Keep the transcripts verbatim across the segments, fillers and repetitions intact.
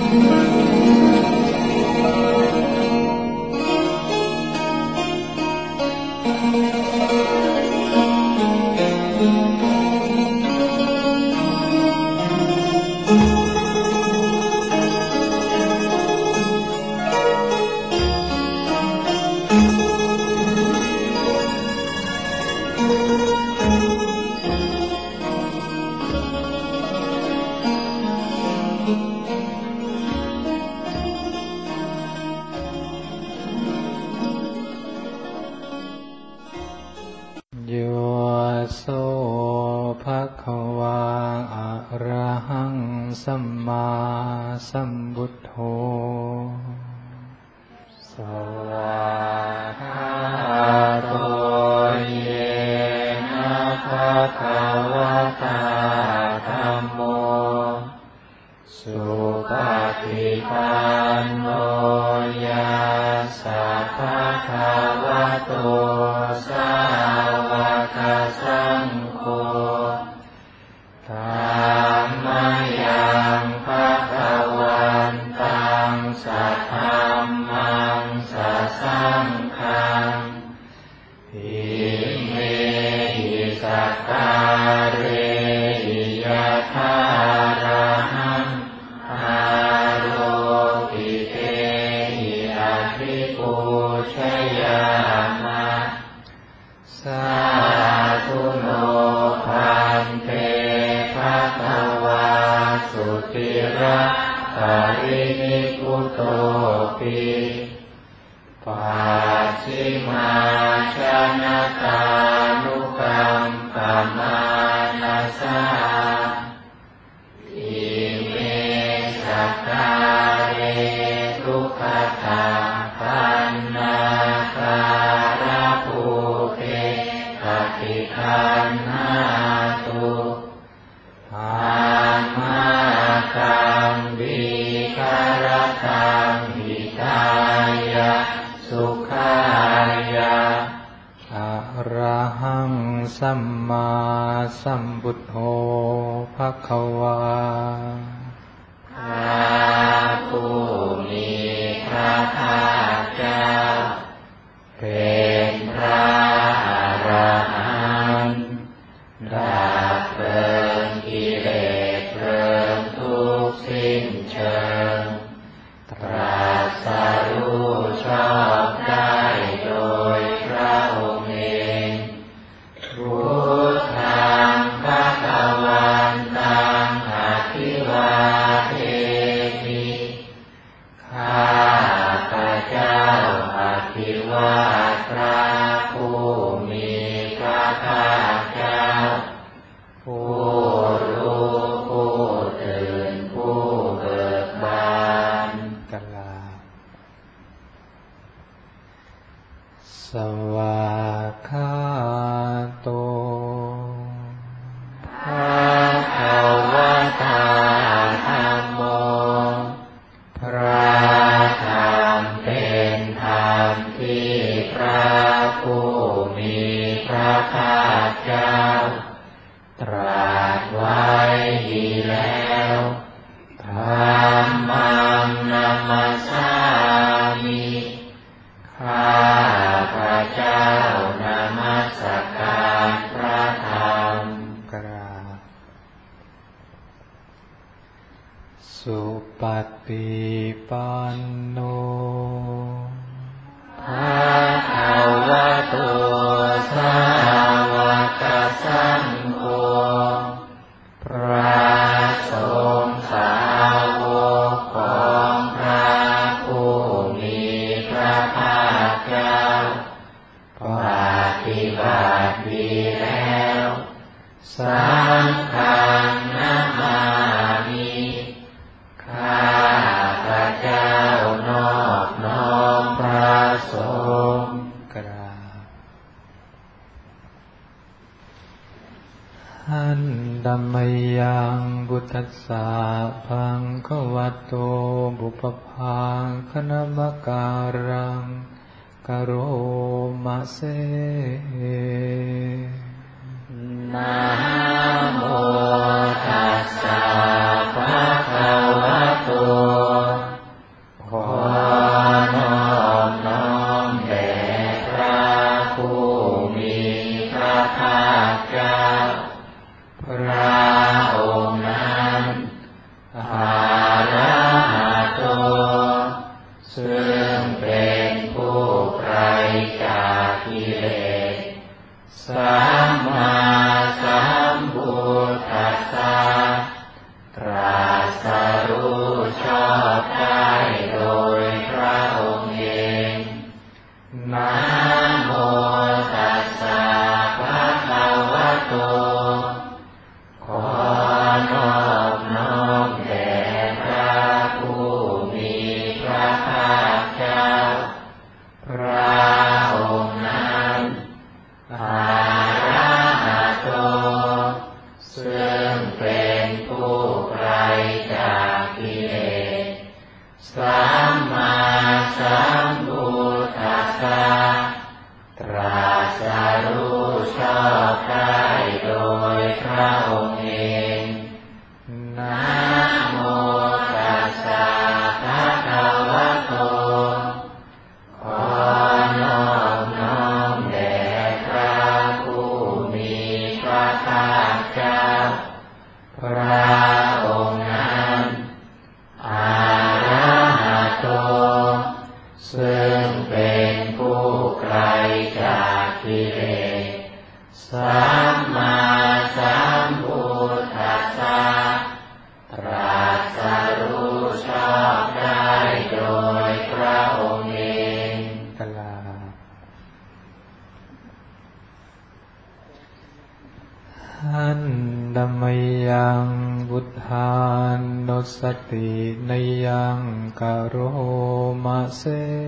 สัมมาสัมพุทโธสวากขาโตเยนะภะคะวะตาธัมโมสุปฏิปันโนยัสสะภะคะวะโตสาวกสังโฆธัมมังยังภะคะวันตังสัทธัมมังสัสสังฆังอิเมหิสัทธาเรหิยะถาระหังอาโรปิเตหิอภิปูชยามะสาธุโนภันเตภะคะวาสุติระปรินิพพุโตปิปัจฉิมาชนะตานุกัมปมานัสสะอิเมสัทธาเรทุกขตาปันนาการะภูเตปฏิคันหาตุอามาตังวิคารตังหิตายะสุขายะอะระหังสัมมาสัมพุทโธภคะวาข้าผู้มีพระภาคเจ้าเป็นพระอรหันต์ดับเพลิงกิเลสเพลิงทุกข์สิ้นเชิงตรัสรู้ชอบได้โดยพระองค์เองพุทธังภคะวันตังอภิวาเทมิข้าพระเจ้าอภิวาทพระผู้มีพระภาคเจ้าผู้รู้ผู้ตื่นผู้เบิกบานกลาสวากขาโตภะคะวะตาธัมโมพระธรรมเป็นธรรมที่พระผู้มีพระภาคเจ้าตรัสไว้ดีแล้วธัมมังนัมมัสสามิข้าพระเจ้านมัสการพระธรรมกราบสุปฏิปันโนภะคะวะโตสาวกสังโฆพระสงฆ์สาวกของพระผู้มีพระภาคเจ้าปฏิบัติดีแล้วสังฆังนะมามิข้าพระเจ้านอบน้อมพระสงฆ์กราบหันธัมมยังพุทธัสสะภะคะวะโตบุพพาคณมการังกโรมะเสนะโมตัสสะภะคะวะโตเป็นผู้ไกลจากกิเลสสัมมาสัมพุทธัสสะตรัสรู้ชอบได้โดยพระองค์เองนะโมตัสสะภะคะวะโตขอนอบน้อมแด่พระผู้มีพระภาคเจ้าพระองค์นั้นอะระหะโตซึ่งเป็นผู้ไกลจากกิเลสสัมมาสัมพุทธัสสะตรัสรู้ชอบได้โดยพระองค์เองกลาหันดมยังบุทธานุสตินยังกโรมะเส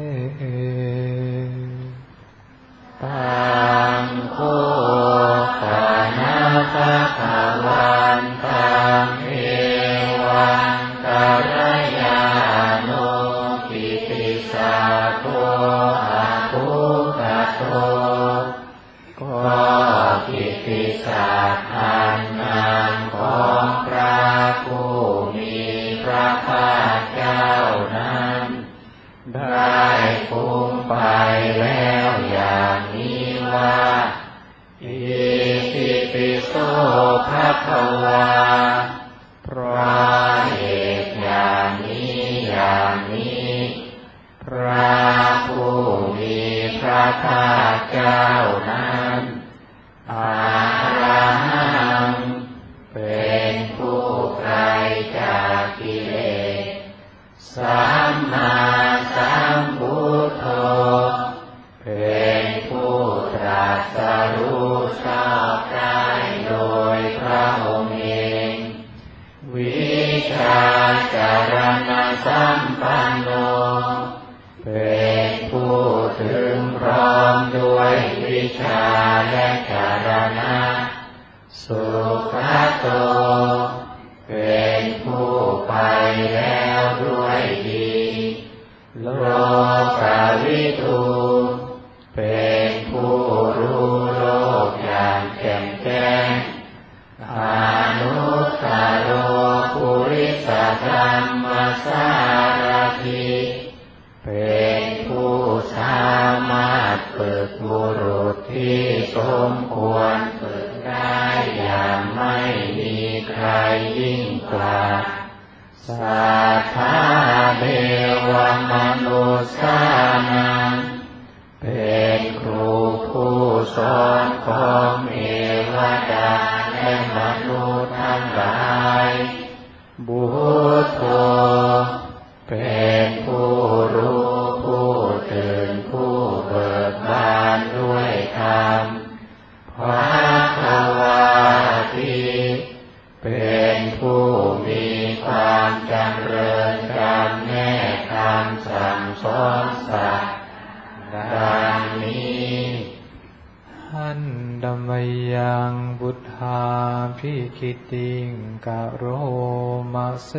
ตังโฆปะนะภะคะวันตังเอวังกัลยาโนกิติศักโขอะภุคโตก็กิตติศักดิ์อันงามของพระผู้มีพระภาคเจ้านั้นได้พุ่งไปแล้วอย่างนี้ว่าอิติปิโสภะคะวาเพราะเหตุอย่างนี้อย่างนี้พระผู้มีพระภาคเจ้านั้นอะระหังเป็นผู้ไกลจากกิเลสสัมมาสัมพุทโธเป็นผู้ตรัสรู้ชอบได้โดยพระองค์เองวิชาจารณสัมปันโนเป็นผู้ถึงพร้อมด้วยวิชาและจารณะสุขโตเป็นผู้ไปแล้วด้วยดีโลกวิทูเป็นผู้รู้โลกอย่างแจ่มแจ้งอนุตตโรปุริสธรรมสารถิเป็นผู้สามารถฝึกบุรุษที่สมควรฝึกได้อย่างไม่มีใครยิ่งกว่าสัทธาเทวมนุษย์นังเป็นครูผู้สอนของเทวดาและมนุษย์ทั้งหลายบุตโธเป็นผู้รู้ผู้ตื่นผู้เบิกบานด้วยธรรมภควาทิเป็นผู้มีความจำเริญจำแนกคำสั่งสอนสัตว์ดังนี้หันดมยังบุทธาภิคิติงกโรมะเส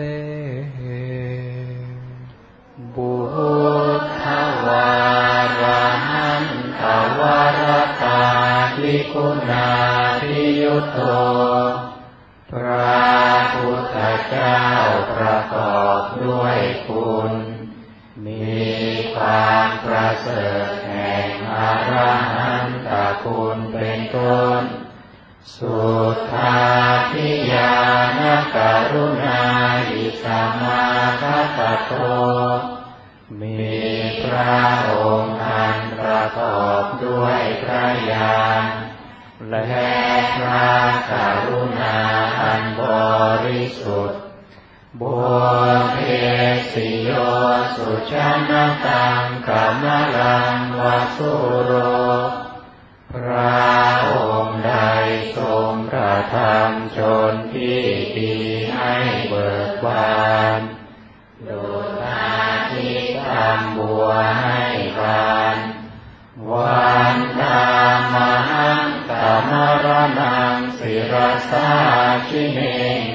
บุทธวารหันตวรตาภิคุณาภิยุตโตพระพุทธเจ้าประกอบด้วยคุณมีความประเสริฐแห่งอรหันตคุณเป็นต้นสุทธาภิญาณกรุณาอิสมาคัตโตมีพระองค์อันประกอบด้วยพระญาณและพระกรุณาอันบริสุทธิ์บุพเพสิโยสุชนะตังกัมลังวสุโรพระองค์ใดทรงประทำชนที่ดีให้เบิกบานดุจอาทิตย์ทำบัวให้บานวันตามหังตามรณังศิรสาชิเนง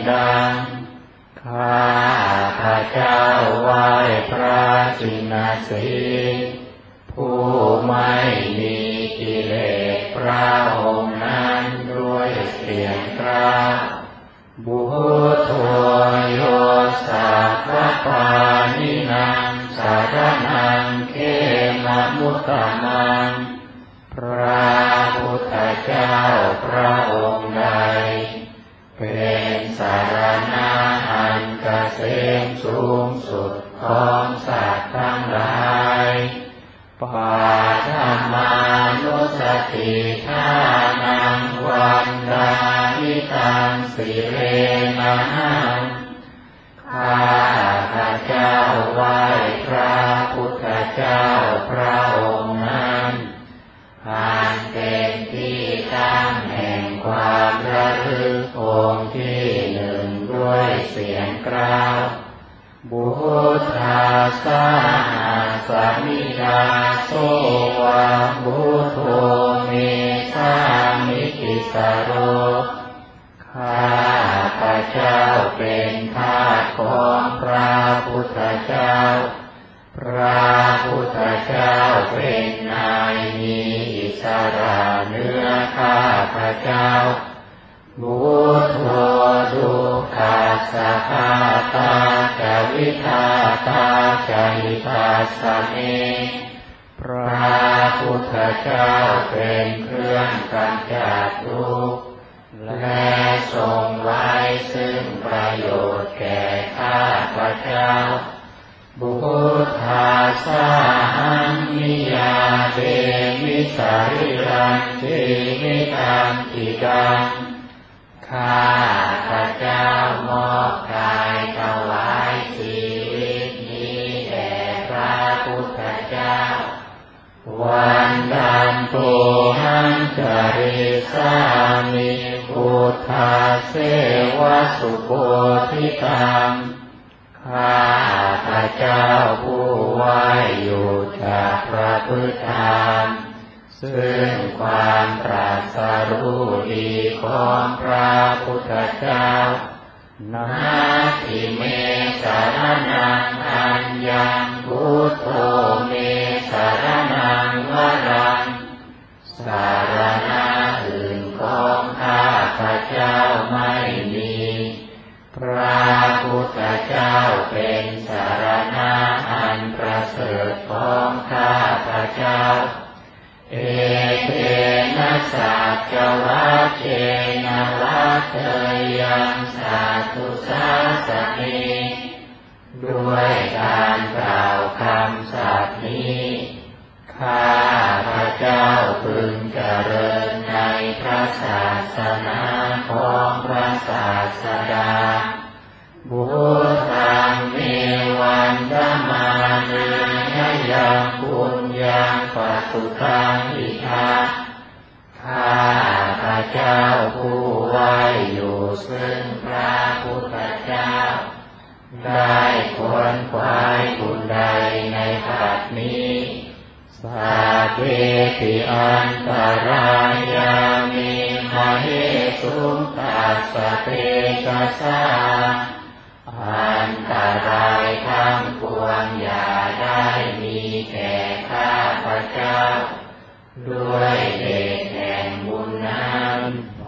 ดังข้าพระเจ้าไหว้พระชินสีห์ผู้ไม่มีกิเลสพระองค์นั้นด้วยเสียงกล้าบุตโธโยสัพพปานินังสารนังเขมมุตตมังพระพุทธเจ้าพระองค์ใดเป็นสารณะอันเกษมสูงสุดของสัตว์ทั้งหลายปาธมานุสติทานังวันดานิตังสิเรนะข้าพระเจ้าไหว้พระพุทธเจ้าพระองค์นั้นอันเป็นที่ตั้งแห่งความระลึกองค์ที่หนึ่งด้วยเสียงกล่าวบุทธาสาสามิดาโสวะบุทโธเมสามิติสโรข้าพระเจ้าเป็นทาสของพระพุทธเจ้าพระพุทธเจ้าเป็นนายมีอิสระเหนือข้าพระเจ้าบุตโธดุขัสสะฆาตาจาวิทาตาจาหิตาสเมพระพุทธเจ้าเป็นเครื่องกำจัดทุกข์และทรงไว้ซึ่งประโยชน์แก่ข้าพระเจ้าบุทธาสาหังนิยาเดมิสาริรังชีวิตังอิดังข้าพระเจ้ามอบกายถวายชีวิตนี้แด่พระพุทธเจ้าวันดันตุหังจาริสามิพุทธาเสวะสุโคทิตังข้าพระเจ้าผู้ไหวอยู่จากพระพุทธธรรมซึ่งความตรัสรู้ดีของพระพุทธเจ้านาทิเมสารนังอัญญังพุทโธเมสารนังวรังสารณะอื่นของข้าพระเจ้าไม่มีพระพุทธเจ้าเป็นสารณะอันประเสริฐของข้าพระเจ้าเอเตนะสัจวัคเชนะวัคเทยังสาธุสาสนิด้วยการกล่าวคำสัตย์นี้ข้าพระเจ้าพึงเจริญในพระศาสนาของพระศาสดาบุตังเมวันธมานิยังปุญญังปัสสุทังอิทาข้าพระเจ้าผู้ไหวอยู่ซึ่งพระพุทธเจ้าได้ควรขวายคุณใดในบัดนี้สาเวทิอันตรายามิมเหสุงตัสสะเตชะสาอันตรายทั้งปวงอย่าได้มีแก่ข้าพระเจ้าด้วยเดชแห่งบุญนั้น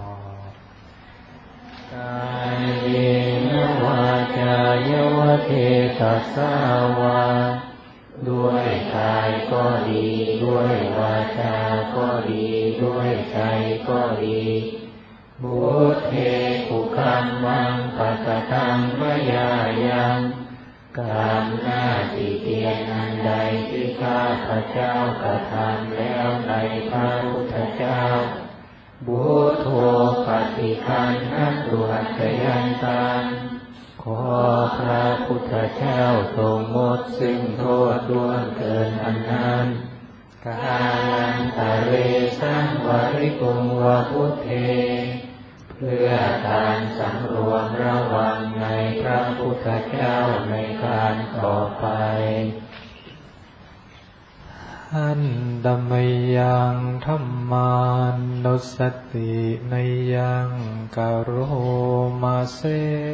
กายเยวาจายวเทตัสสาวาด้วยกายก็ดีด้วยวาจาก็ดีด้วยใจก็ดีบุตเทกุคัมมังปัตตังมยายังกรรมหน้าที่เกียรติอันใดที่ข้าพระเจ้ากระทำแล้วในพระพุทธเจ้าบุตโธปฏิคันหัตตุอัตยันตังขอพระพุทธเจ้าทรงงดซึ่งโทษล่วงเกินอันนั้นกาลันตะเรสังวริกุงวะพุทเทเพื่อการสำรวมระวังในพระพุทธเจ้าในการต่อไปหันดมยังธัมมานุสตินยังกโรมาเส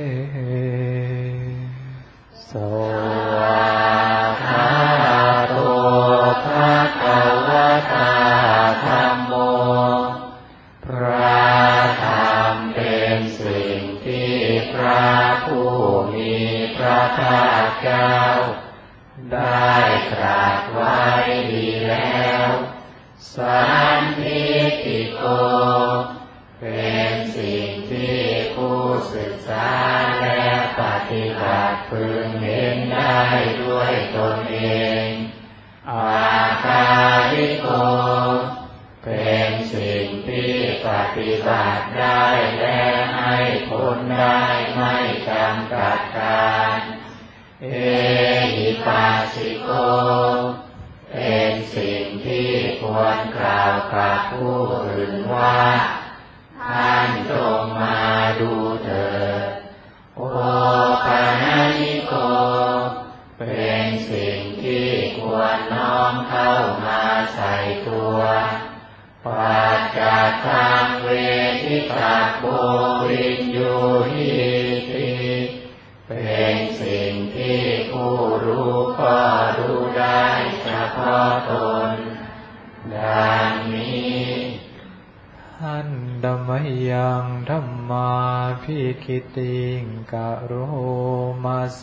สวากขาโตภะคะวะตาธัมโมพระธรรมเป็นสิ่งที่พระผู้มีพระภาคเจ้าได้ตรัสไว้ดีแล้วสันทิฏฐิโกเป็นสิ่งที่ผู้ศึกษาและปฏิบัติพึงเห็นได้ด้วยตนเองอาคาริโกเป็นสิ่งที่ปฏิบัติได้และให้ผลได้ไม่จำกัดการเอหิปัสสิโกเป็นสิ่งที่ควรกล่าวกับผู้อื่นว่าท่านจงมาดูเถิดโอปาณิโกเป็นสิ่งที่ควรน้อมเข้ามาใส่ตัวปัจจักขังเวทิตาโบวินยูหิติเป็นสิ่งที่ผู้รู้ก็รู้ได้เฉพาะตนดังนี้หันดมยังธัมมาภิคิติงกโรมาเส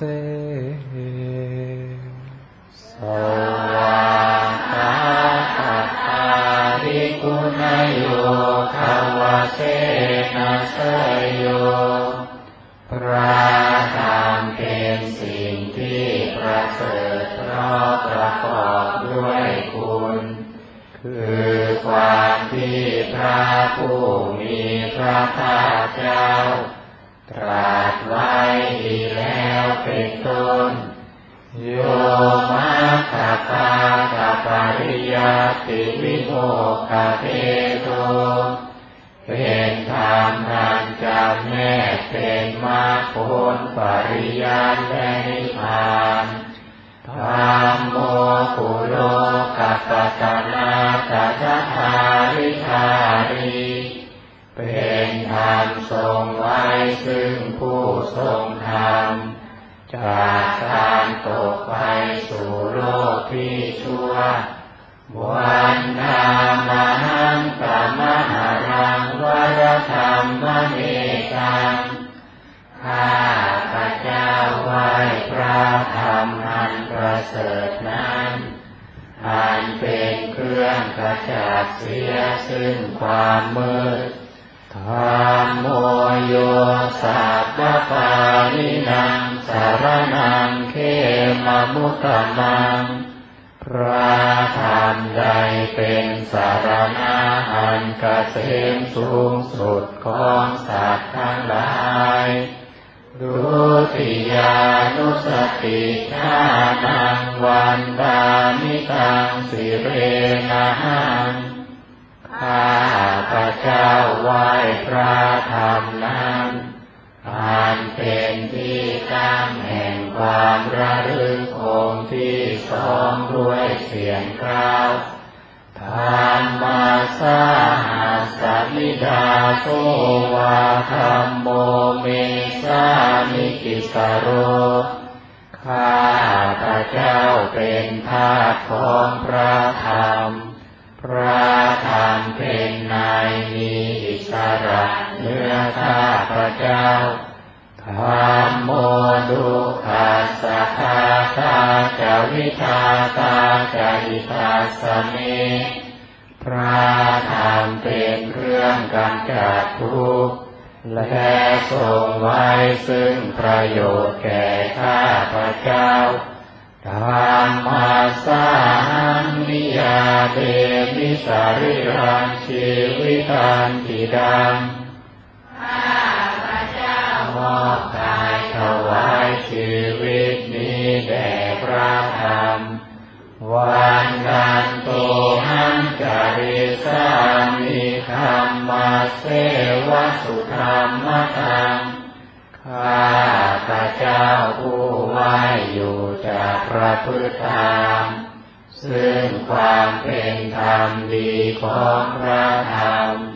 สวากขาตาภิกขุนโยภวเสนะเสยโยพระธรรมเป็นสิ่งที่ประเสริฐเพราะประกอบด้วยคุณคือความที่พระผู้มีพระภาคเจ้าตรัสไว้ดีแล้วเป็นต้นโยมัคคปาตปริยัติวิโมกขเทโตเป็นธรรมนันจำแนกเป็นมรรคผลปริยัติและนิพพานธัมโมกุโลกัปปตนากัจจทาริธาริเป็นธรรมทรงไว้ซึ่งผู้ทรงธรรมจากการตกไปสู่โลกที่ชั่ววันธรรมหังกัมมหารังวรธรรมเมตังข้าพระเจ้าไหว้พระธรรมอันประเสริฐนั้นอันเป็นเครื่องกระจัดเสียซึ่งความมืดธัมโมโยสัพพปานินังสารนังเขมมุตตมังพระธรรมใดเป็นสารณะอันเกษมสูงสุดของสัตว์ทั้งหลายดุติยานุสติญาณังวันดามิตังสิเรนะหังข้าพระเจ้าไหว้พระธรรมนั้นอันเป็นที่ตั้งแห่งความระลึกองค์ที่สองด้วยเสียงกล่าวธัมมัสสะหัสสมิดาโสวาธัมโมเมสามิกิสโรข้าพระเจ้าเป็นทาสของพระธรรมพระธรรมเป็นนายมีอิสระเหนือข้าพระเจ้าธัมโมดุขัสสะทาตาจาวิทาตาจาริตาสเมพระธรรมเป็นเครื่องกำจัดทุกข์และทรงไว้ซึ่งประโยชน์แก่ข้าพระเจ้าธัมมัสสะหังนิยาเตมิสาริรังชีวิตันติดังข้าพระเจ้ามอบกายถวายชีวิตนี้แด่พระธรรมวันนันโตหังจาริสามิธัมมัสเสวะสุธัมมะทังข้าพระเจ้าผู้ไหว้อยู่จากพระพุทธธรรมซึ่งความเป็นธรรมดีของพระธรรม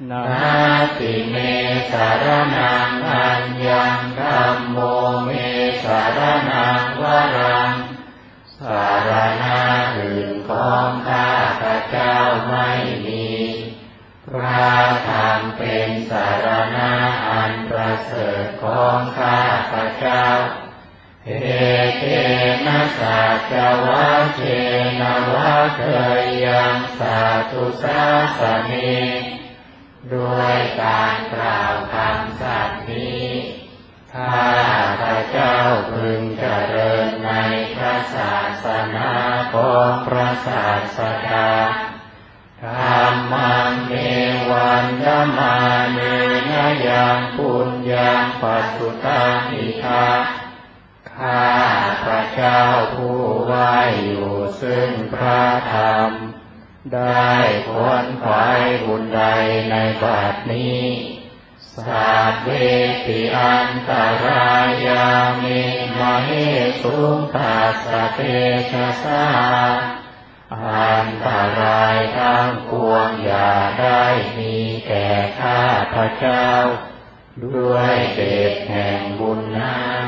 นาติเมสารนังอัญญังธัมโมเมสารนังวรังสารณะอื่นของข้าพระเจ้าไม่มีพระธรรมเป็นสารณะอันประเสริฐของข้าพระเจ้าเอเตนะสัจวัคเชนะวัคเคยยังสาธุสาสเนด้วยการกล่าวคำสัตย์นี้ข้าพระเจ้าพึงเจริญในพระศาสนาของพระศาสดาธัมมังเมวันยมาเนนะยังปุญญังปัสสุตังอิทาข้าพระเจ้าผู้ไหวอยู่ซึ่งพระธรรมได้ขวนขวายบุญใดในบัดนี้สัพเพติอันตรายามิมเหสุงตัสสะเตชะสาอันตรายทั้งปวงอย่าได้มีแก่ข้าพระเจ้าด้วยเดชแห่งบุญนั้น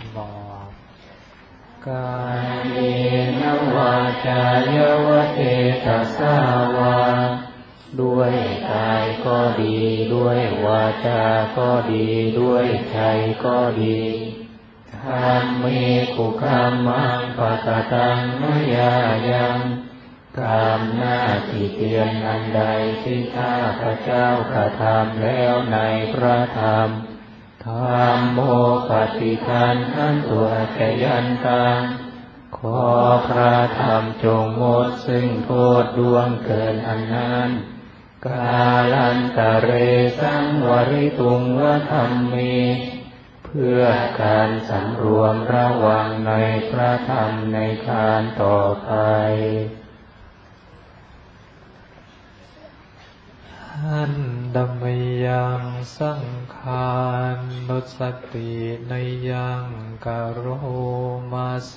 กายเนวาจายวเทตสาวาด้วยกายก็ดีด้วยวาจาก็ดีด้วยใจก็ดีธรรมิกุคัมมังปะกตังนยายังกรรมหน้าที่เพียรอันใดที่ข้าพระเจ้ากระทำแล้วในพระธรรมธัมโมปฏิคันหันตัวแกยันตังขอพระธรรมจงหมดซึ่งโทษดวงเกินอันนั้นกาลันตะเรสังวริตุงวะธัมมีเพื่อการสำรวมระวังในพระธรรมในการต่อไปหันดัมยังสังขารนุสติในยังกโรมาเส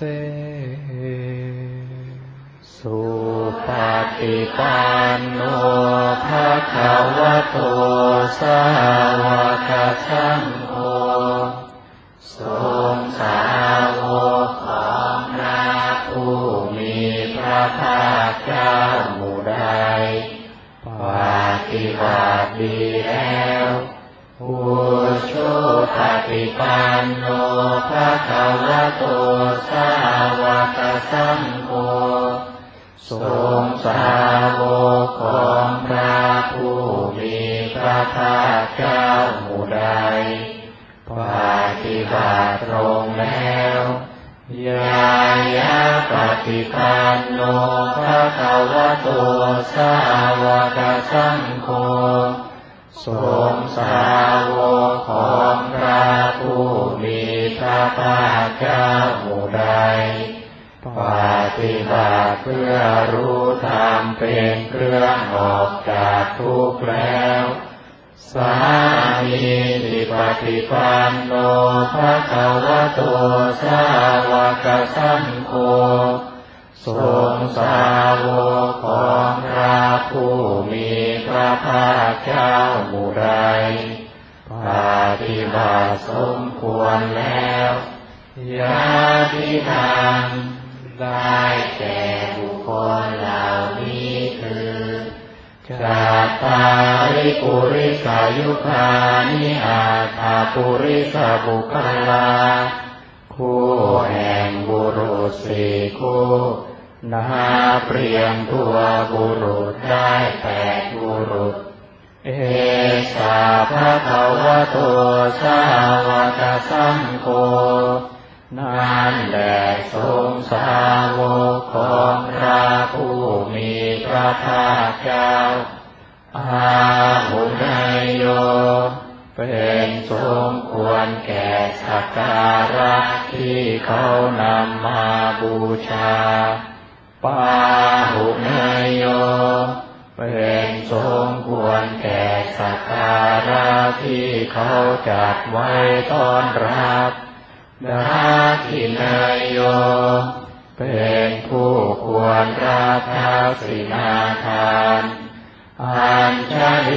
สุปฏิปันโนภะคะวะโตสาวกสังโฆทรงสาวกของพระผู้มีพระภาคเจ้าหมู่ใดปฏิบัติดีแล้วผู้ชุปฏิปันโนภะคะวะโตสาวกสังโฆทรงสาวกของพระผู้มีพระภาคเจ้าหมู่ใดปฏิบัติตรงแล้วยายะปฏิปันโนภะคะวะโตสาวกสังโฆทรงสาวกของพระผู้มีพระภาคเจ้าหมู่ใดปฏิบัติเพื่อรู้ธรรมเป็นเครื่องออกจากทุกข์แล้วสามีติปฏิปันโนภะคะวะโตสาวกสังโฆทรงสาวกของพระผู้มีพระภาคเจ้าหมู่ใดปฏิบัติสมควรแล้วญาติธรรมได้แก่บุคคลเหล่านี้คือจัตตาริปุริสายุคานิอาถาปุริสบุคลาคู่แห่งบุรุษสี่คู่นาเปรียมตัวบุรุษได้แปดบุรุษเอสาภะคะวะโตสาวกสังโฆนั่นแหละทรงสาวกของพระผู้มีพระภาคเจ้าอาหุนายโยเป็นสมควรแก่สักการะที่เขานำมาบูชาปาหุนายโยเป็นสมควรแก่สักการะที่เขาจัดไว้ต้อนรับดาทินายโยเป็นผู้ควรรับทักษิณาทานอัญชลี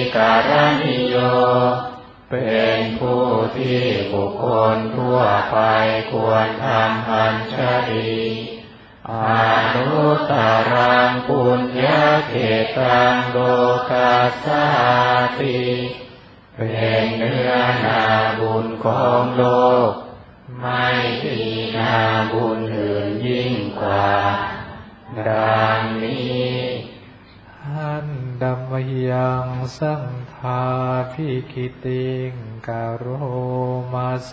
การณิโยเป็นผู้ที่บุคคลทั่วไปควรทำอัญชลีอนุตตรังปุญญเขตังโลกัสสาติเป็นเนื้อนาบุญของโลกไม่มีนาบุญอื่นยิ่งกว่าดังนี้หันดัมมยังสังฆาภิกิติงกโรมาเส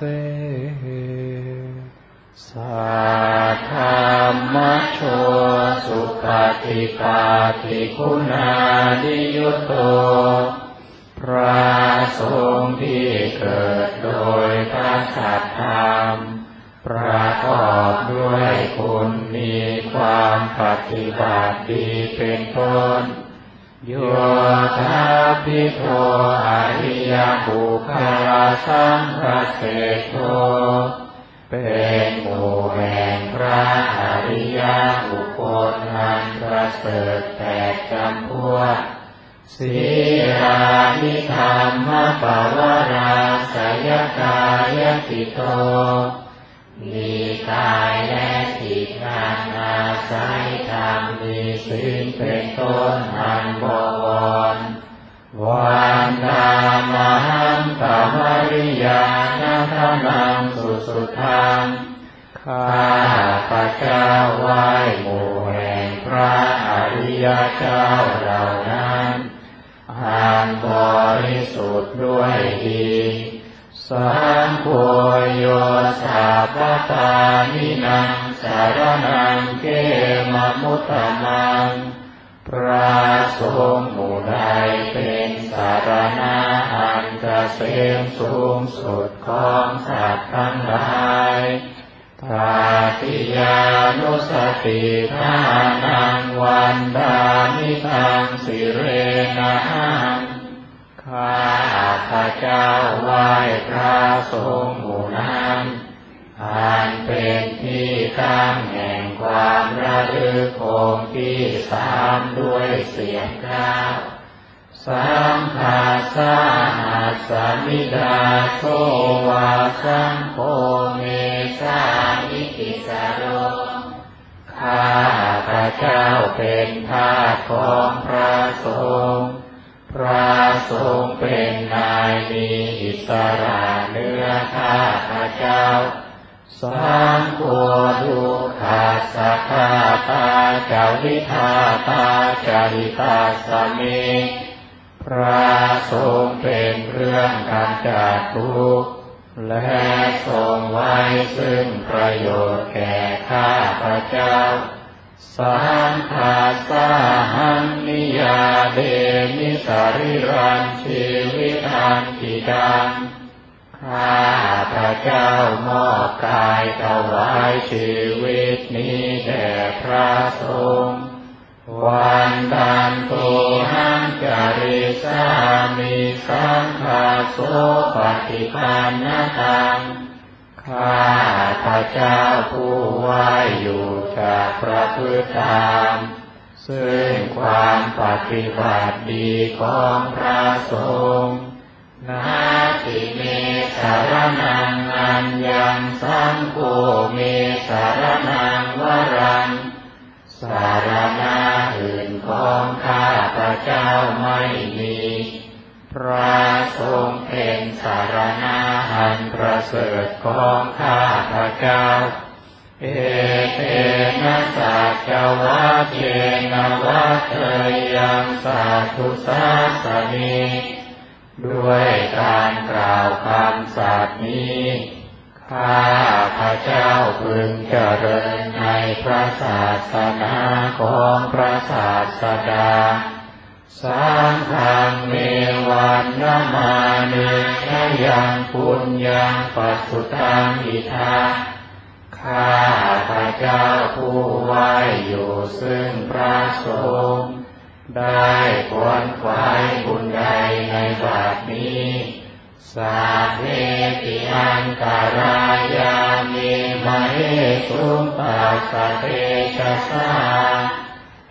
สัทธรรมโชสุปฏิปาติคุณานิยุตโตพระสงฆ์ที่เกิดโดยพระสัทธรรมประกอบด้วยคุณมีความปฏิบัติดีเป็นต้นโยธาภิโธอริยบุคลาสังฆเสกโธเป็นหมู่แห่งพระอริยบุคคลอันประเสริฐแปดจำพวกสีรานิธรรมปวาราสยกายติโตมีกายและจิตอันอาศัยธรรมมีศีลเป็นต้นอันบวรวันธามหังตมริยานาทานังสุสุทังข้าพระเจ้าไหว้หมู่แห่งพระอริยเจ้าเหล่านั้นอันบริสุทธิ์ด้วยดีสังโฆโยสัพพตานินังสารนังเกมมุตตมังพระสงฆ์หมู่ใดเป็นสารณะอันเกษมสูงสุดของสัตว์ทั้งหลายทาติยานุสติทานังวันดามิทังสิเรนะข้าพระเจ้าไหว้พระสงฆ์หมู่นั้นอันเป็นที่ตั้งแห่งความระลึกองค์ที่สามด้วยเสียงกล่าวสังฆาสาหัสสมิดาโสวาสังโฆเมสามิติสโรข้าพระเจ้าเป็นทาสของพระสงฆ์พระสงฆ์เป็นนายมีอิสระเหนือข้าพระเจ้าสังโฆดุขัสสะคาตาจาริธาตาจาริตาสมิพระสงฆ์เป็นเครื่องกำจัดทุกข์และทรงไว้ซึ่งประโยชน์แก่ข้าพระเจ้าสังฆาสาหังนิยาเดมิสาริรันชีวิตันติดังข้าพระเจ้ามอบกายถวายชีวิตนี้แด่พระสงฆ์วันตันตุหังจาริสามิสังฆาโสปฏิปันนตังข้าพระเจ้าผู้ไหว้อยู่จากพระพุทธธรรมซึ่งความปฏิบัติดีของพระสงฆ์นาทิเมสารนังอัญญังสังโฆเมสารนังวรังสารณะอื่นของข้าพระเจ้าไม่มีพระสงฆ์เป็นสารณะอันประเสริฐของข้าพระเจ้าเอเตนะสัจวัตเยนะวัตเตยังสัทธุสัสสนิด้วยการกล่าวคำสัตย์นี้ข้าพระเจ้าพึงเจริญในพระศาสนาของพระศาสดาสังฆังเมวันนะมาเนนะยังปุญญังปัสสุตังอิทาข้าพระเจ้าผู้ไหว้อยู่ซึ่งพระสงฆ์ได้ขวนขวายบุญใดในบัดนี้สาเพติอันการายามิมเหสุงปัสสะเตชะสา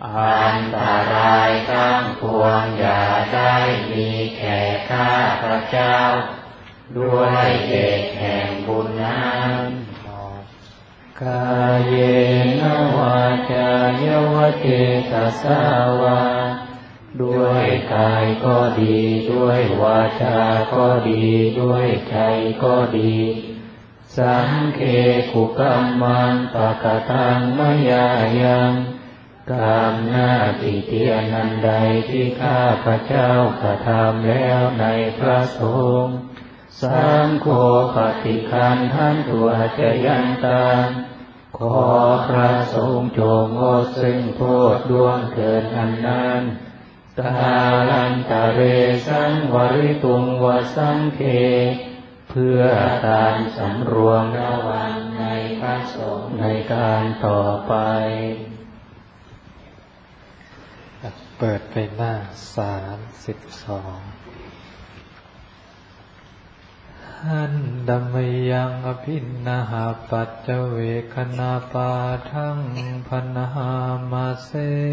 อันตรายทั้งปวงอย่าได้มีแก่ข้าพระเจ้าด้วยเดชแห่งบุญนั้นกายเยนวาจายวเจตสาวาด้วยกายก็ดีด้วยวาจาก็ดีด้วยใจก็ดีสังเคขุกัมมังปะกตังมยายังกรรมหน้าที่เตียนันใดที่ข้าพระเจ้ากระทำแล้วในพระสงฆ์สังโฆปฏิคันทันตัวจยันตังขอพระสงฆ์จงงดซึ่งโทษดวงเกินอันนั้นกาลันตะเรสังวริตุงวสังเคเพื่อการสำรวมระวังในพระสงฆ์ในการต่อไปเปิดไปหน้าสามสิบสองหันดัมยังอภินนาหาปัจเจเวคณาปาทังพนามาเส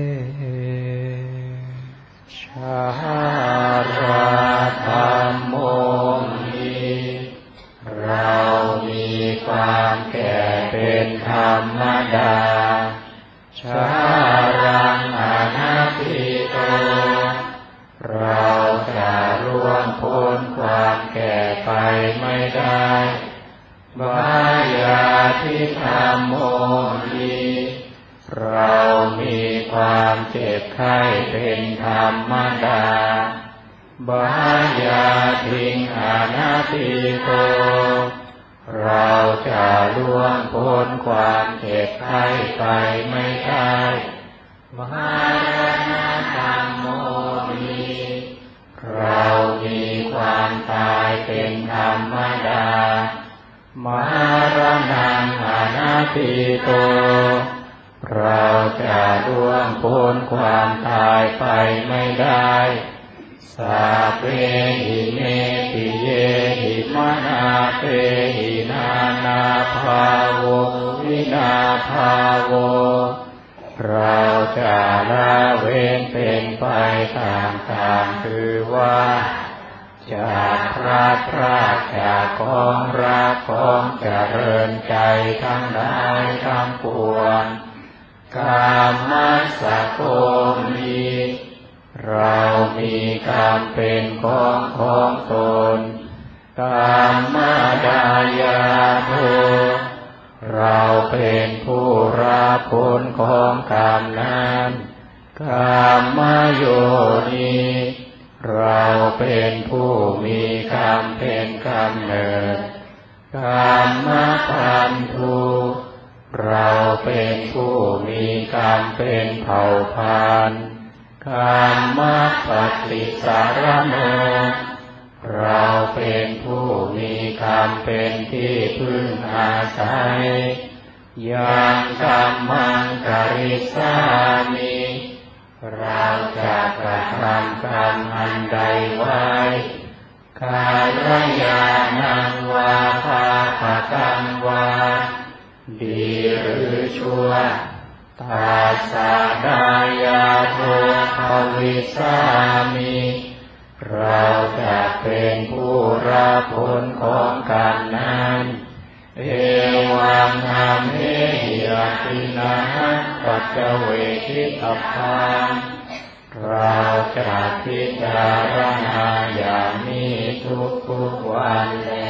ชาราธรรมโมหิเรามีความแก่เป็นธรรมดาชารังอนัตติโตเราจะล่วงพ้นความแก่ไปไม่ได้บายาทิธรรมโมหิเรามีความเจ็บไข้เป็นธรรมดาบายาทิงอนัตติโตเราจะล่วงพ้นความเจ็บไข้ไปไม่ได้มหารณะธรรมโมหิเรามีความตายเป็นธรรมดามหารณังอนัตติโตเราจะล่วงพ้นความตายไปไม่ได้สัพเพหิเมติเยหิมนาเปหินานาภาโววินาภาโวเราจะละเว้นเป็นไปต่างๆคือว่าจากพระพรากจากของรักของเจริญใจทั้งหลายทั้งปวงกามสัพโพมิเรามีกรรมเป็นของของตนกามมาดายาโทเราเป็นผู้รับผลของกรรมนั้นกามมาโยนิเราเป็นผู้มีกรรมเป็นกำเนิดกามมาพันธุเราเป็นผู้มีกรรมเป็นเผ่าพันธุ์กามมาปฏิสารโนเราเป็นผู้มีกรรมเป็นที่พึ่งอาศัยยังกรรมังกริสามิเราจะกระทำกรรมอันใดไว้กาลยานังวาภาปตังวาดีหรือชั่วตาสาดายาโทภวิสามิเราจะเป็นผู้รับผลของกรรมนั้นเอวังธรรมเหิยตินะปัจเจเวคิตพังเราจะพิจารณาอย่างนี้ทุกทุกวันแล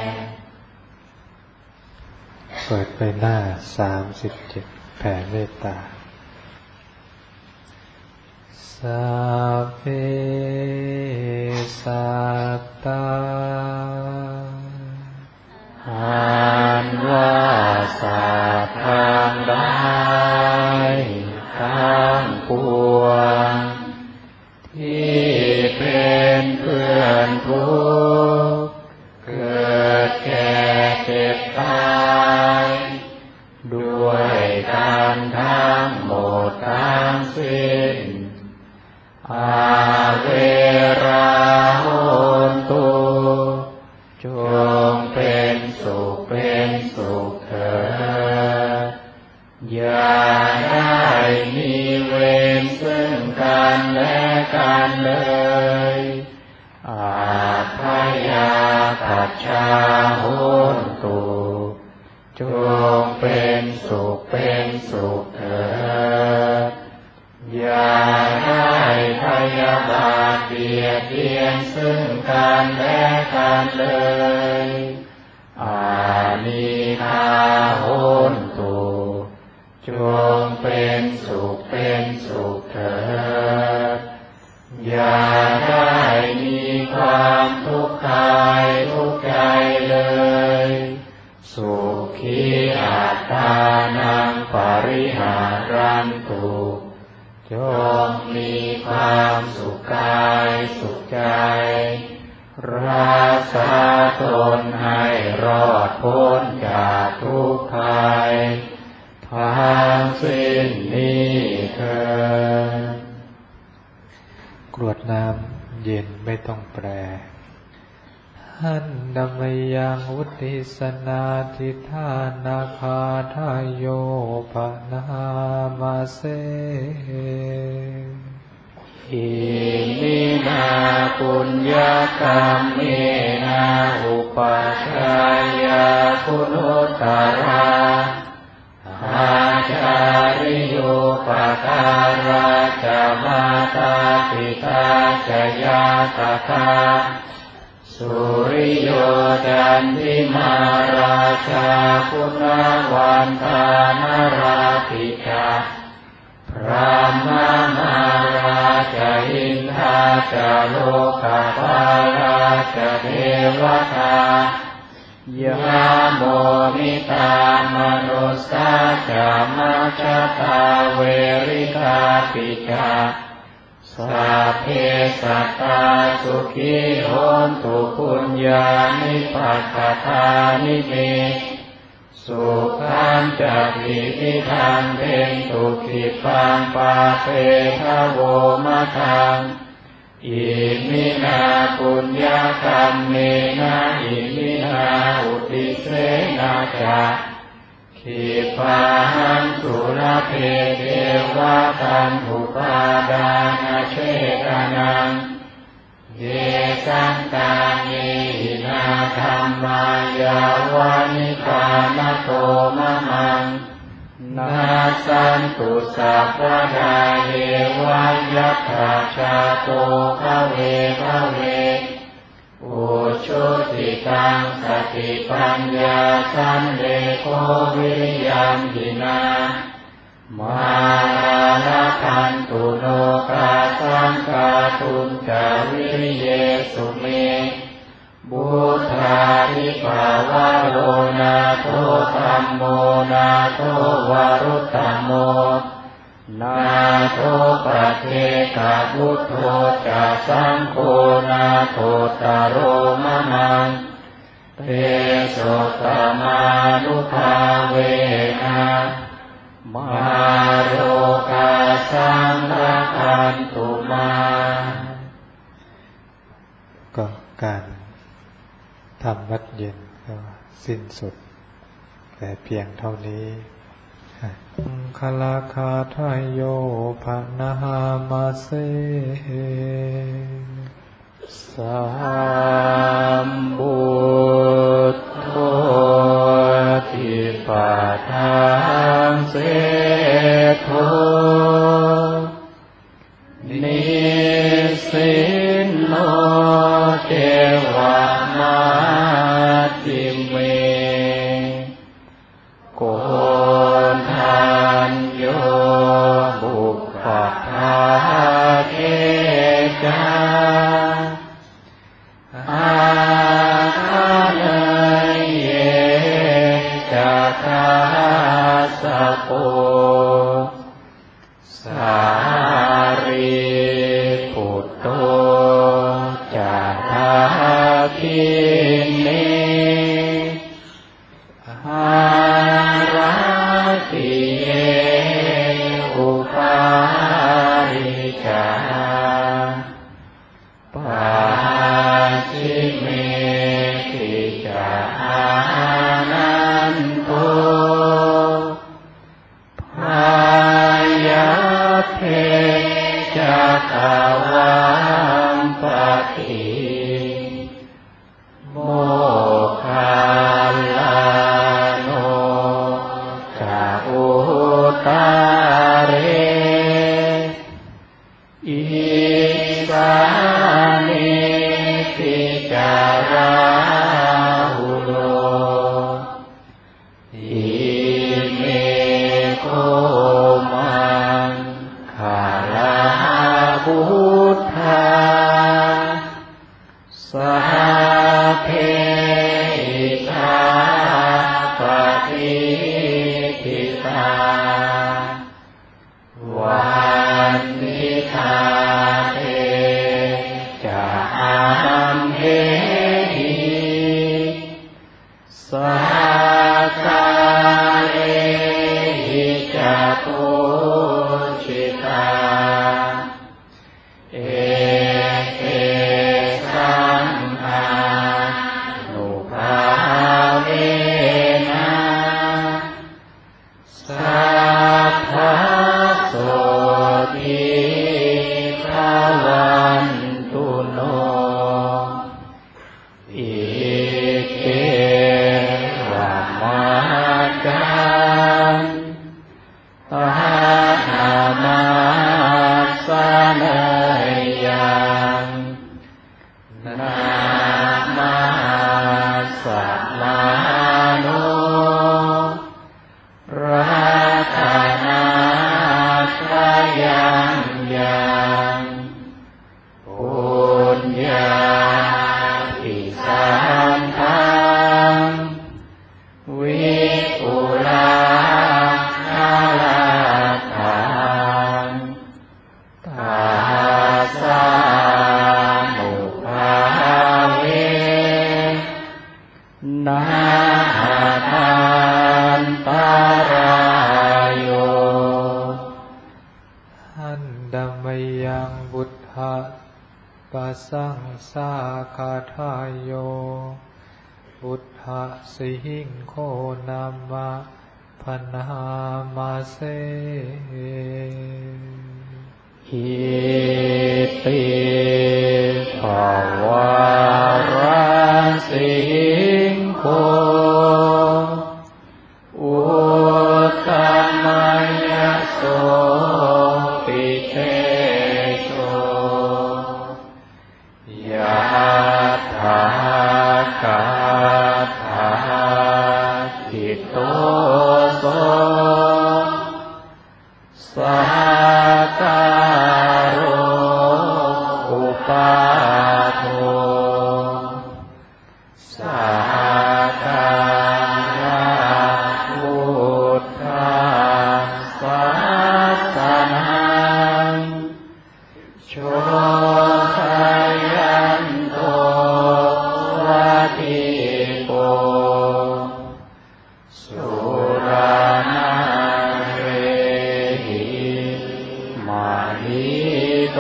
เปิดไปหน้าสามสิบเจ็ดแผ่เมตตาสัพเพสัตตาอันว่าสัตว์ทั้งหลายทั้งปวงที่เป็นเพื่อนทุกข์เกิดแก่เจ็บตายด้วยกันทั้งหมดทั้งสิ้นอาเวราโหนตุจงเป็นสุขเป็นสุขเถิดอย่าได้มีเวรยอาภยาปัจจาโหนตุจงเป็นสุขเป็นสุขเถิดอย่าได้พยาบาทเบียดเบียนซึ่งกันและกันเลยอานิฆาโหนตุจงเป็นสุขเป็นสุขเถิดอย่าได้มีความทุกข์กายทุกข์ใจเลยสุขีอัตตานังปริหารันตุจงมีความสุขกายสุขใจรักษาตนให้รอดพ้นจากทุกข์ภัยทั้งสิ้นนี้เถิดกรวดน้ำเย็นไม่ต้องแปรหันดมยังวุติสนาทิธานาคาทายโยปนามาเสอิมินาปุญญกรรมเมนะอุปัชฌายาคุณุตตราอาจาริโยปการาจามาตาปิตาจยาตถาสุริโยจันทิมาราชาคุณวันทานาราปิกาพระมมาราชอินทาจโลกาภาราชเทวตายาโมมิตามนุสสาจามาจตาเวริกาปิกาสัพเพสัตตาสุขีโหนตุปุญญานิปัฏฐานิเมสุขังจักขิทิทังเทนตุขิปังปาเปทะโวมะทังอิมินาปุญญกรรมเมนะอิมินาอุติเสนาจาขิปาหังสุรเพเทวะตันอุปาดานาเชตานังเยสังตานินาธัมมายาวานิพานโตมะมังนาสันตุสัพพดาเยวายัตถาชาโตภเวภเวอุชุติตังสติปัญญาสันเลโควิริยัมหินามาลาพันตุโนกาสังกาตุมจาวิริเยสุเมบุตธาทิภาวะโลนาโทธัมโมนาโทวารุตตโมนาโทปะเทกะพุทโธจะสังโฆนาโทตโรมะมังเตโสตมานุภาเวนะมาโรกาสังรักขันตุมาก็การทำวัดเย็นก็สิ้นสุดแต่เพียงเท่านี้คลาคาทายโยภนามาเสสัมบุตโธทิปาทังเสโธนิสินโนเทวามาติเมโกนทันโยบุปผาเทจาอาเนเยจักขาสโปสารีปุตโตจัตถาคิเนอาราติเยอุปาริจาปาชิเมติจานันโตภายาเพจักขวาปุลานาลาทานตาสามุภาเวนะทานตารายโยหันดมยังบุทธะปัสสังสาคาทายโยบุทธะสิหิงโคนามะพนามาเสอิติภวารสิหิงโฆอุตตมยโสปิเทโสยะถากาถาทิโตโสสากาโรอุปาโทสาการะพุทธังสาสนังโชทยันโตวัตถิโกสุรานาเรหิมาหิโต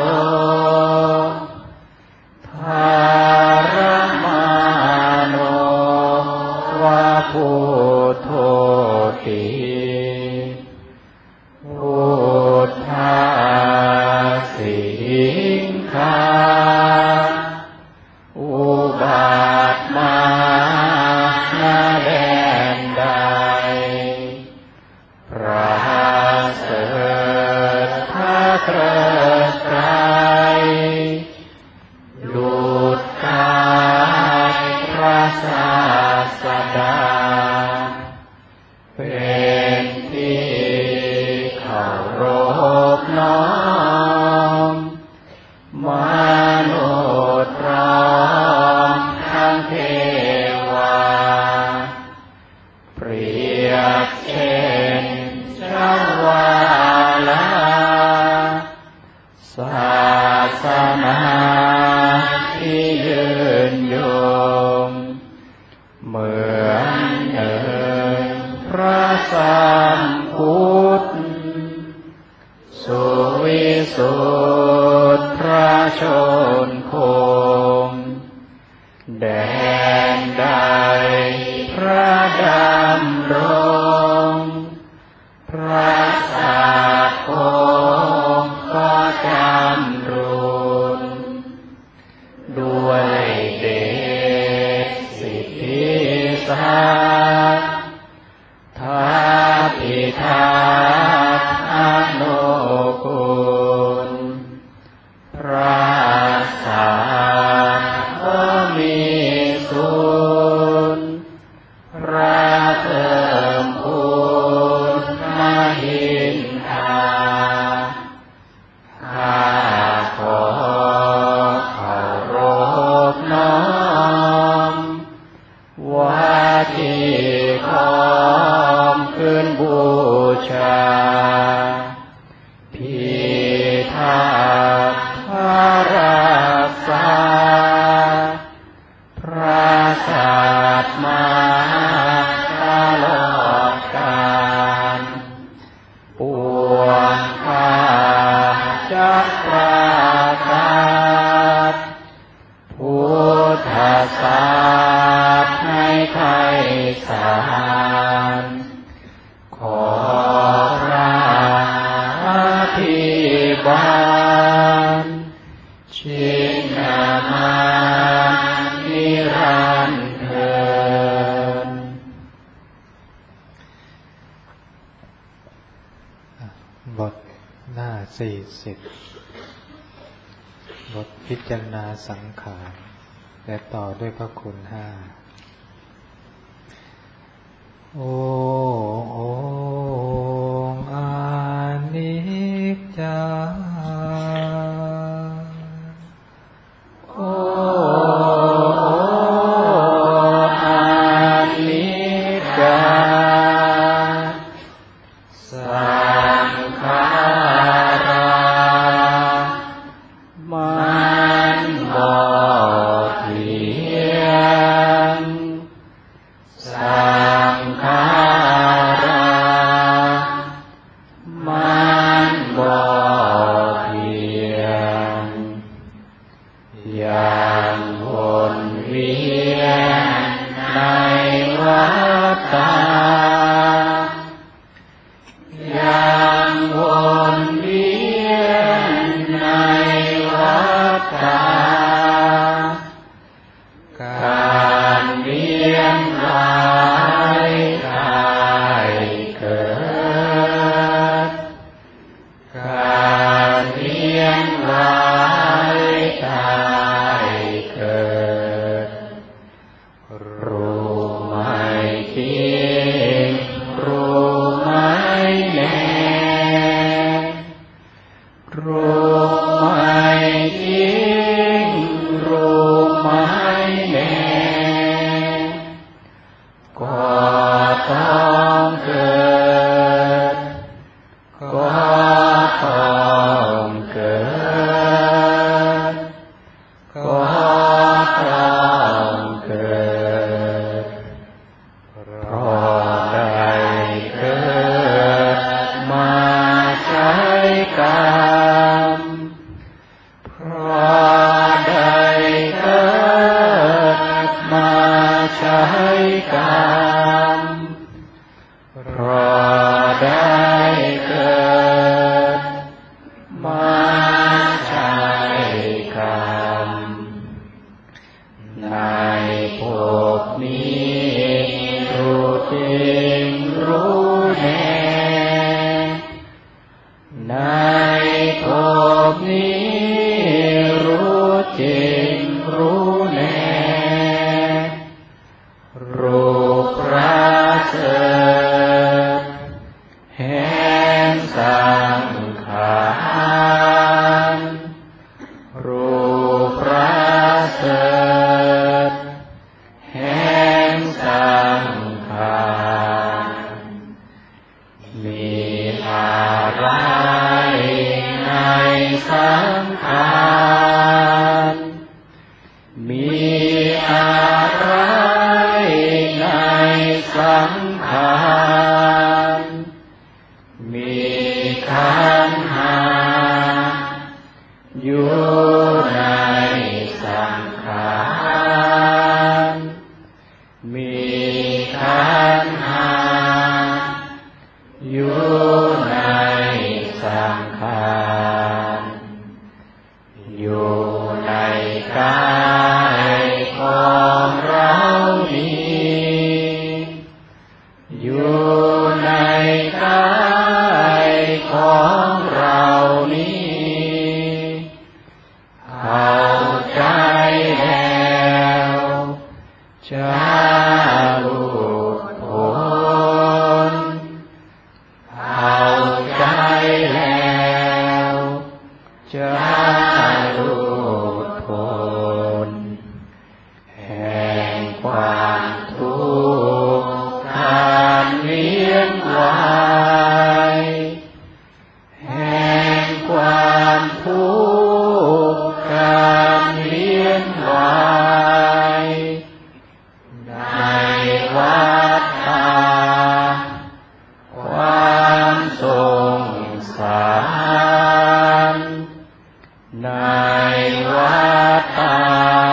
ภารมาโนวะพุทโธติพุทธาสิงคาอุบาทมานาแดนใดประเสริฐพระเกริกไกรหลุดกายพระศาสดาเป็นที่เคารพน้อมมนุษย์พร้อมทั้งเทวาเปรียบเช่นชวาลาศาสนาที่ยืนยงเหมือนเอ่ยพระสัมพุทธสุวิสุทธิพระชนคงแดนใดพระดำรงพระศาสคงก็จำรุนด้วยเดชสิทธิศักดิ์ท้าพิทักษ์อนุคุณพระศาสก็มีสุนพระเติมพูนมหินทาข้าขอเคารพน้อมว่าที่ค้อมขึ้นบูชาพิทักษ์พระรักษาพระศาสมาตลอดกาลปวงข้าจักประกาศพุทธศาสนาให้ไทยสารขอพระอภิบาลชินมานิรันดร์เถิดบทหน้าสี่สิบบทพิจารณาสังขารและต่อด้วยพระคุณห้าโอโองค์อานิจจาโออานิจจาเพราะได้เกิดมาใช้กรรมในภพนี้รู้จริงรู้แน่ในภพนี้รู้จริงรู้แน่รูปประเสริฐแห่งสังขารรูปประเสริฐแห่งสังขารมีอะไรในสังขารมีอะไรในสังขารมีขันธ์ห้าอยู่ในสังขารมีขันธ์ห้าอยู่ในสังขารอยู่ในกายของเรานี้อยู่ในกายของเรานี้เข้าใจแล้วจะหลุดพ้นเข้าใจแล้วจะหลุดพ้นแห่งความทุกข์การเวียนว่ายแห่งความทุกข์การเวียนว่ายในวัฏฏะความสงสารในวัฏฏะ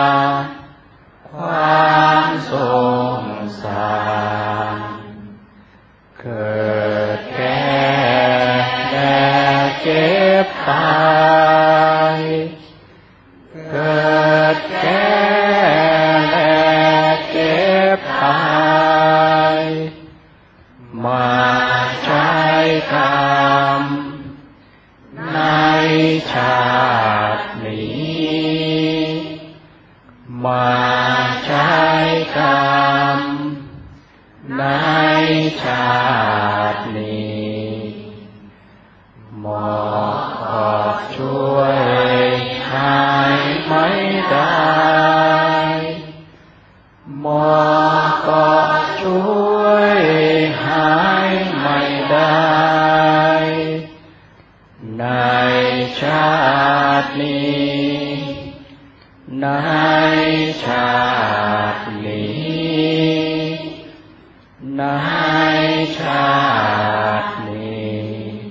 ความสงสารเกิดแก่และเจ็บตายเกิดแก่และเจ็บตายมาใช้กรรมในชาตินี้มาใช้กรรมในชาตินี้หมอก็ช่วยหายไม่ได้หมอก็ช่วยหายไม่ได้ในชาตินี้ในชาตินี้ในชาตินี้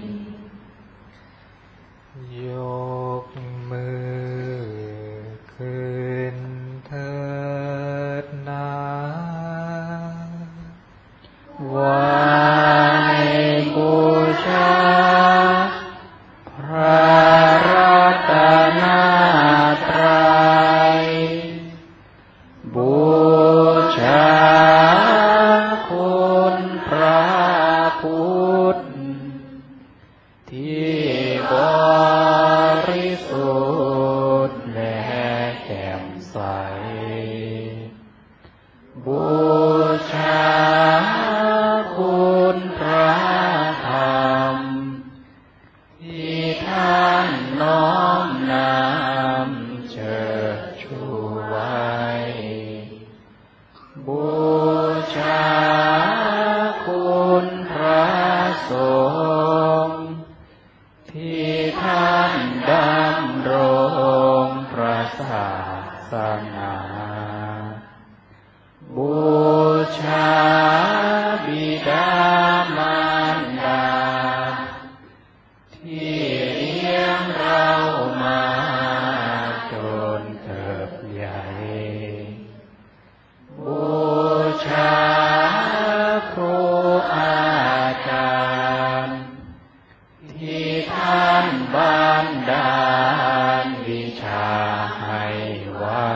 ยกมือขึ้นเถิดนาไหว้บูชาพระรัตนตรัยบูชาคุณพระพุทธที่บริสุทธิ์และแจ่มใสบูชาคุณพระธรรมที่ท่านน้อมนำเชิดชูไว้บูชาคุณพระสงฆ์ที่ท่านดำรงพระศาสนาบูชาบิดามารดาที่เลี้ยงเรามาจนเติบใหญ่บูชาครูอาจารย์ที่ท่านบันดาลวิชาให้ไว้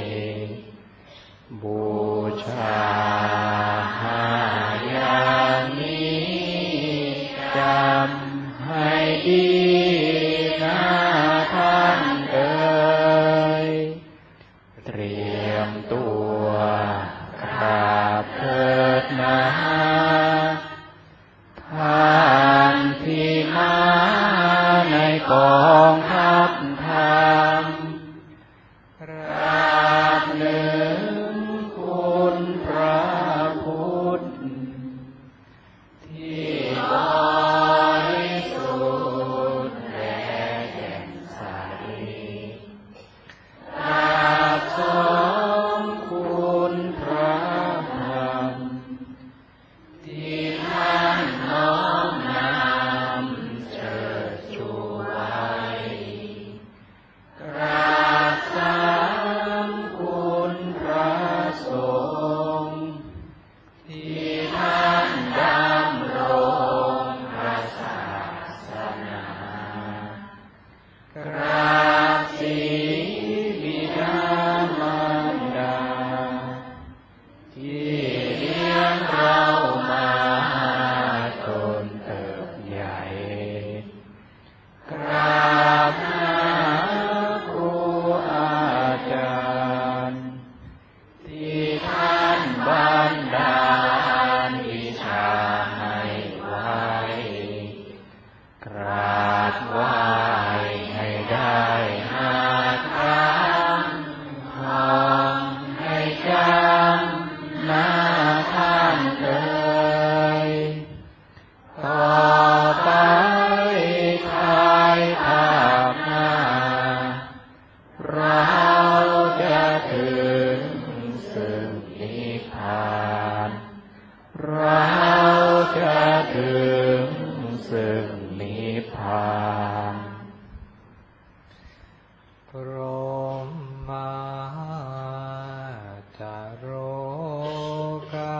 บูชาหาอย่างนี้จำให้ดีนะท่านเอ๋ยเตรียมตัวกราบเถิดนะท่านที่มาในกองทัพธรรมราบหนึ่งคุณพระพุทธที่บริสุทธิ์และแจ่มใสราบสมคุณพระธรรมที่ท่านน้อมนำเชิดชูไว้กราบสามคุณพระสงฆ์ที่ท่านดำรงพระศาสนากราบสีบิดามารดาที่เลี้ยงเรามาจนเติบใหญ่กราบหาครูอาจารย์ที่ท่านบันดาลวิชาให้ไว้กราบไหว้ให้ได้หาทางของให้จำหน้าท่านเอ่ยต่อไปภายภาคหน้าเราจะถึงซึ่งนิพพานเราจะถึงซึ่งนิพพานพรหมาจาโรกา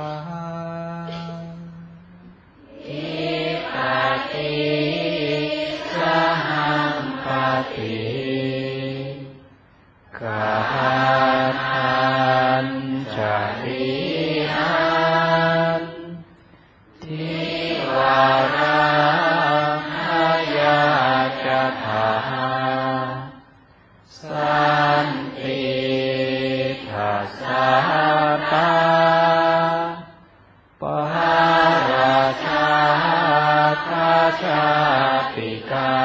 อิปติสหัมปติกาทันจะริหันทิวาระหายาจะถาสันติทัสสะตาปหาราชาคาชาติกา